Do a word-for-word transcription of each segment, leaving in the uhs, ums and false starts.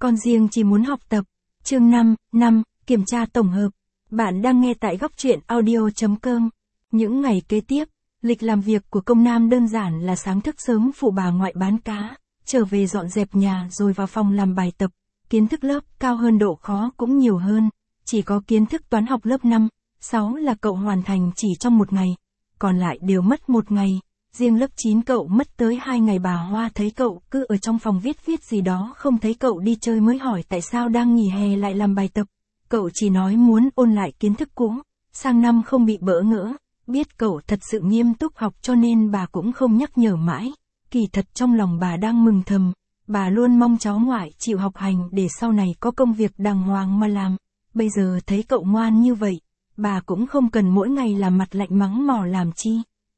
con riêng chỉ muốn học tập. Chương năm, năm, kiểm tra tổng hợp. Bạn đang nghe tại góc truyện audio chấm com. Những ngày kế tiếp, lịch làm việc của công Nam đơn giản là sáng thức sớm phụ bà ngoại bán cá, trở về dọn dẹp nhà rồi vào phòng làm bài tập. Kiến thức lớp cao hơn độ khó cũng nhiều hơn, chỉ có kiến thức toán học lớp năm, sáu là cậu hoàn thành chỉ trong một ngày, còn lại đều mất một ngày. Riêng lớp chín cậu mất tới hai ngày. Bà Hoa thấy cậu cứ ở trong phòng viết viết gì đó, không thấy cậu đi chơi mới hỏi tại sao đang nghỉ hè lại làm bài tập. Cậu chỉ nói muốn ôn lại kiến thức cũ, sang năm không bị bỡ ngỡ. Biết cậu thật sự nghiêm túc học cho nên bà cũng không nhắc nhở mãi. Kỳ thật trong lòng bà đang mừng thầm, bà luôn mong cháu ngoại chịu học hành để sau này có công việc đàng hoàng mà làm. Bây giờ thấy cậu ngoan như vậy, bà cũng không cần mỗi ngày làm mặt lạnh mắng mỏ làm chi.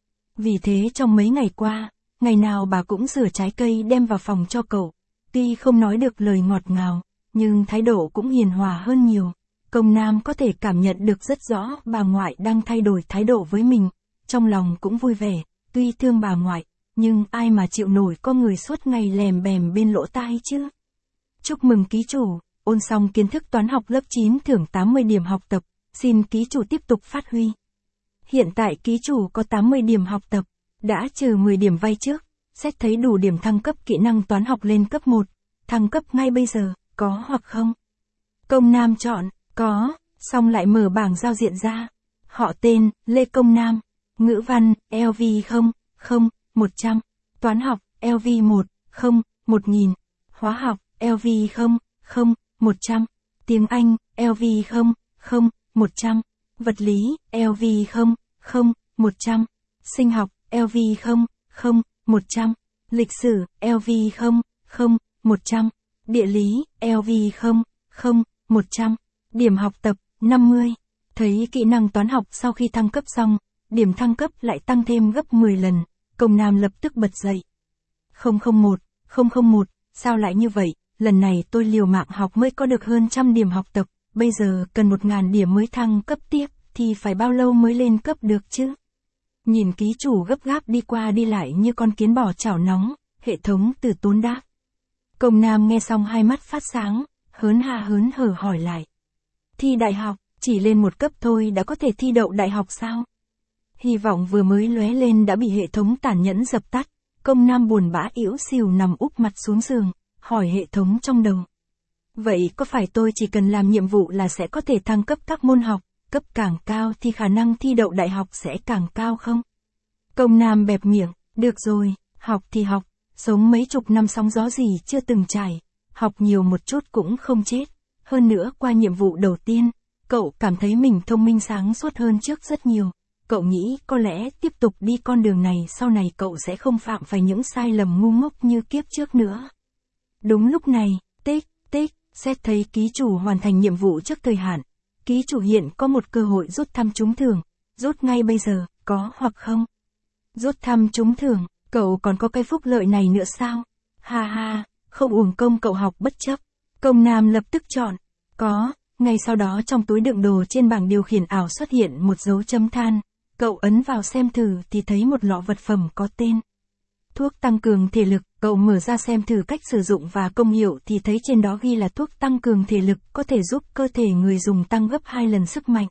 Vì thế trong mấy ngày qua, ngày nào bà cũng rửa trái cây đem vào phòng cho cậu. Tuy không nói được lời ngọt ngào, nhưng thái độ cũng hiền hòa hơn nhiều. Công Nam có thể cảm nhận được rất rõ bà ngoại đang thay đổi thái độ với mình. Trong lòng cũng vui vẻ, tuy thương bà ngoại, nhưng ai mà chịu nổi có người suốt ngày lèm bèm bên lỗ tai chứ. Chúc mừng ký chủ, ôn xong kiến thức toán học lớp chín thưởng tám mươi điểm học tập, xin ký chủ tiếp tục phát huy. Hiện tại ký chủ có tám mươi điểm học tập, đã trừ mười điểm vay trước, xét thấy đủ điểm thăng cấp kỹ năng toán học lên cấp một, thăng cấp ngay bây giờ, có hoặc không? Công Nam chọn, có, xong lại mở bảng giao diện ra. Họ tên, Lê Công Nam, ngữ văn, L V không, không, một trăm, toán học, L V một, không, một nghìn, hóa học, L V không, không, một trăm, tiếng Anh, L V không, không, một trăm, vật lý, L V không, không, một trăm, sinh học, L V không, không, một trăm, lịch sử, L V không, không, một trăm, địa lý, L V không, không, một trăm, điểm học tập, năm mươi. Thấy kỹ năng toán học sau khi thăng cấp xong, điểm thăng cấp lại tăng thêm gấp mười lần, Công Nam lập tức bật dậy. không không một, không không một, sao lại như vậy, lần này tôi liều mạng học mới có được hơn trăm điểm học tập, bây giờ cần một ngàn điểm mới thăng cấp tiếp, thì phải bao lâu mới lên cấp được chứ? Nhìn ký chủ gấp gáp đi qua đi lại như con kiến bò chảo nóng, hệ thống từ tốn đáp. Công Nam nghe xong hai mắt phát sáng, hớn há hớn hở hỏi lại. Thi đại học, chỉ lên một cấp thôi đã có thể thi đậu đại học sao? Hy vọng vừa mới lóe lên đã bị hệ thống tàn nhẫn dập tắt. Công Nam buồn bã ỉu xìu nằm úp mặt xuống giường, hỏi hệ thống trong đầu. Vậy có phải tôi chỉ cần làm nhiệm vụ là sẽ có thể thăng cấp các môn học, cấp càng cao thì khả năng thi đậu đại học sẽ càng cao không? Công Nam bẹp miệng, được rồi, học thì học, sống mấy chục năm sóng gió gì chưa từng trải, học nhiều một chút cũng không chết. Hơn nữa qua nhiệm vụ đầu tiên, cậu cảm thấy mình thông minh sáng suốt hơn trước rất nhiều. Cậu nghĩ có lẽ tiếp tục đi con đường này sau này cậu sẽ không phạm phải những sai lầm ngu ngốc như kiếp trước nữa. Đúng lúc này, tích, tích, xét thấy ký chủ hoàn thành nhiệm vụ trước thời hạn. Ký chủ hiện có một cơ hội rút thăm trúng thưởng, rút ngay bây giờ, có hoặc không? Rút thăm trúng thưởng, cậu còn có cái phúc lợi này nữa sao? Ha ha, không uổng công cậu học bất chấp. Công Nam lập tức chọn, có, ngay sau đó trong túi đựng đồ trên bảng điều khiển ảo xuất hiện một dấu chấm than. Cậu ấn vào xem thử thì thấy một lọ vật phẩm có tên thuốc tăng cường thể lực. Cậu mở ra xem thử cách sử dụng và công hiệu thì thấy trên đó ghi là thuốc tăng cường thể lực có thể giúp cơ thể người dùng tăng gấp hai lần sức mạnh.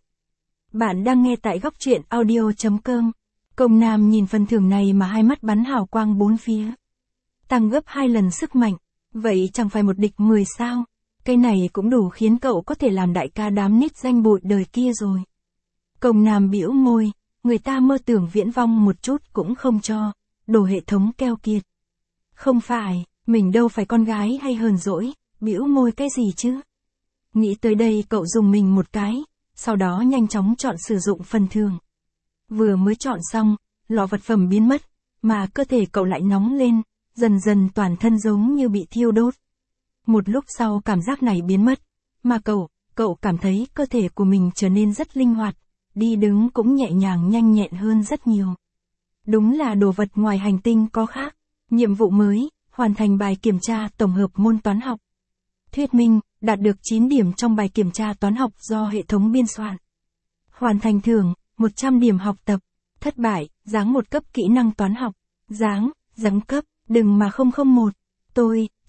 Bạn đang nghe tại góc truyện audio chấm com. Công Nam nhìn phần thưởng này mà hai mắt bắn hào quang bốn phía. Tăng gấp hai lần sức mạnh, vậy chẳng phải một địch mười sao? Cái này cũng đủ khiến cậu có thể làm đại ca đám nít danh bội đời kia rồi. Công Nam bĩu môi, người ta mơ tưởng viễn vong một chút cũng không cho, đồ hệ thống keo kiệt. Không phải, mình đâu phải con gái hay hờn dỗi, bĩu môi cái gì chứ? Nghĩ tới đây cậu dùng mình một cái, sau đó nhanh chóng chọn sử dụng phần thưởng. Vừa mới chọn xong, lọ vật phẩm biến mất, mà cơ thể cậu lại nóng lên, dần dần toàn thân giống như bị thiêu đốt. Một lúc sau cảm giác này biến mất, mà cậu, cậu cảm thấy cơ thể của mình trở nên rất linh hoạt, đi đứng cũng nhẹ nhàng nhanh nhẹn hơn rất nhiều. Đúng là đồ vật ngoài hành tinh có khác. Nhiệm vụ mới, hoàn thành bài kiểm tra tổng hợp môn toán học. Thuyết minh, đạt được chín điểm trong bài kiểm tra toán học do hệ thống biên soạn. Hoàn thành thưởng, một trăm điểm học tập. Thất bại, giáng một cấp kỹ năng toán học. Giáng, giáng cấp, đừng mà không không một. Tôi,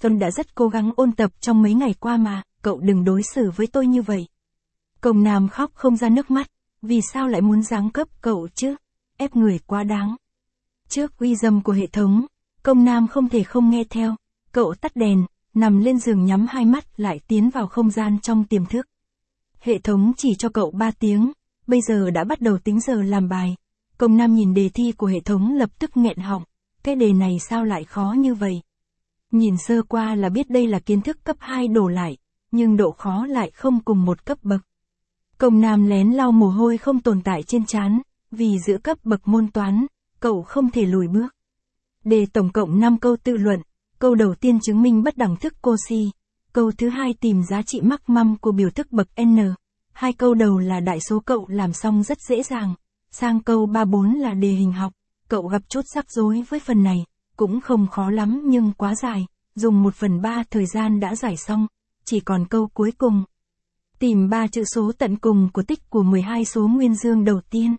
Tôi đã rất cố gắng ôn tập trong mấy ngày qua mà, cậu đừng đối xử với tôi như vậy. Công Nam khóc không ra nước mắt, vì sao lại muốn giáng cấp cậu chứ? Ép người quá đáng. Trước uy dâm của hệ thống, Công Nam không thể không nghe theo. Cậu tắt đèn, nằm lên giường nhắm hai mắt lại tiến vào không gian trong tiềm thức. Hệ thống chỉ cho cậu ba tiếng, bây giờ đã bắt đầu tính giờ làm bài. Công Nam nhìn đề thi của hệ thống lập tức nghẹn họng, cái đề này sao lại khó như vậy? Nhìn sơ qua là biết đây là kiến thức cấp hai đổ lại, nhưng độ khó lại không cùng một cấp bậc. Công Nam lén lau mồ hôi không tồn tại trên trán, vì giữa cấp bậc môn toán, cậu không thể lùi bước. Đề tổng cộng năm câu tự luận, câu đầu tiên chứng minh bất đẳng thức Cauchy, câu thứ hai tìm giá trị maximum của biểu thức bậc N. Hai câu đầu là đại số cậu làm xong rất dễ dàng, sang câu ba bốn là đề hình học, cậu gặp chút rắc rối với phần này, cũng không khó lắm nhưng quá dài, dùng một phần ba thời gian đã giải xong, chỉ còn câu cuối cùng. Tìm ba chữ số tận cùng của tích của mười hai số nguyên dương đầu tiên.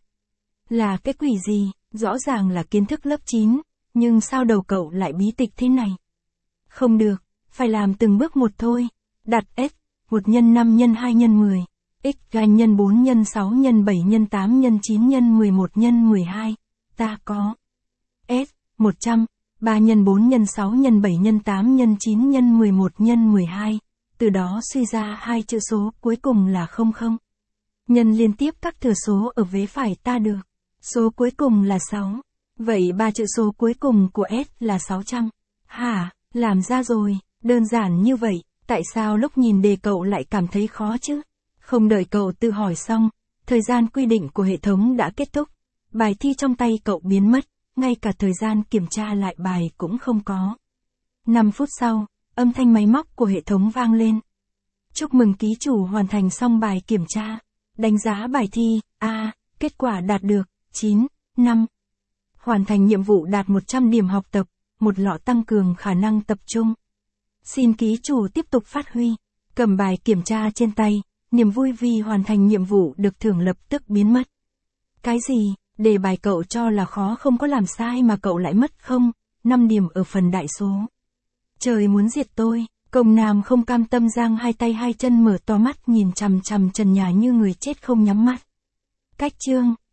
Là cái quỷ gì, rõ ràng là kiến thức lớp chín, nhưng sao đầu cậu lại bí tịch thế này? Không được, phải làm từng bước một thôi. Đặt S, một nhân năm nhân hai nhân mười, x ganh nhân bốn nhân sáu nhân bảy nhân tám nhân chín nhân mười một nhân mười hai, ta có S, một trăm, ba nhân bốn nhân sáu nhân bảy nhân tám nhân chín nhân mười một nhân mười hai, từ đó suy ra hai chữ số cuối cùng là không không. Nhân liên tiếp các thừa số ở vế phải ta được, số cuối cùng là sáu, vậy ba chữ số cuối cùng của S là sáu trăm. Hả, làm ra rồi, đơn giản như vậy, tại sao lúc nhìn đề cậu lại cảm thấy khó chứ? Không đợi cậu tự hỏi xong, thời gian quy định của hệ thống đã kết thúc, bài thi trong tay cậu biến mất, ngay cả thời gian kiểm tra lại bài cũng không có. năm phút sau, âm thanh máy móc của hệ thống vang lên. Chúc mừng ký chủ hoàn thành xong bài kiểm tra. Đánh giá bài thi, A, kết quả đạt được, chín, năm. Hoàn thành nhiệm vụ đạt một trăm điểm học tập, một lọ tăng cường khả năng tập trung. Xin ký chủ tiếp tục phát huy. Cầm bài kiểm tra trên tay, niềm vui vì hoàn thành nhiệm vụ được thưởng lập tức biến mất. Cái gì, đề bài cậu cho là khó không có làm sai mà cậu lại mất không, năm điểm ở phần đại số. Trời muốn diệt tôi, Công Nam không cam tâm giang hai tay hai chân mở to mắt nhìn chằm chằm trần nhà như người chết không nhắm mắt. Cách chương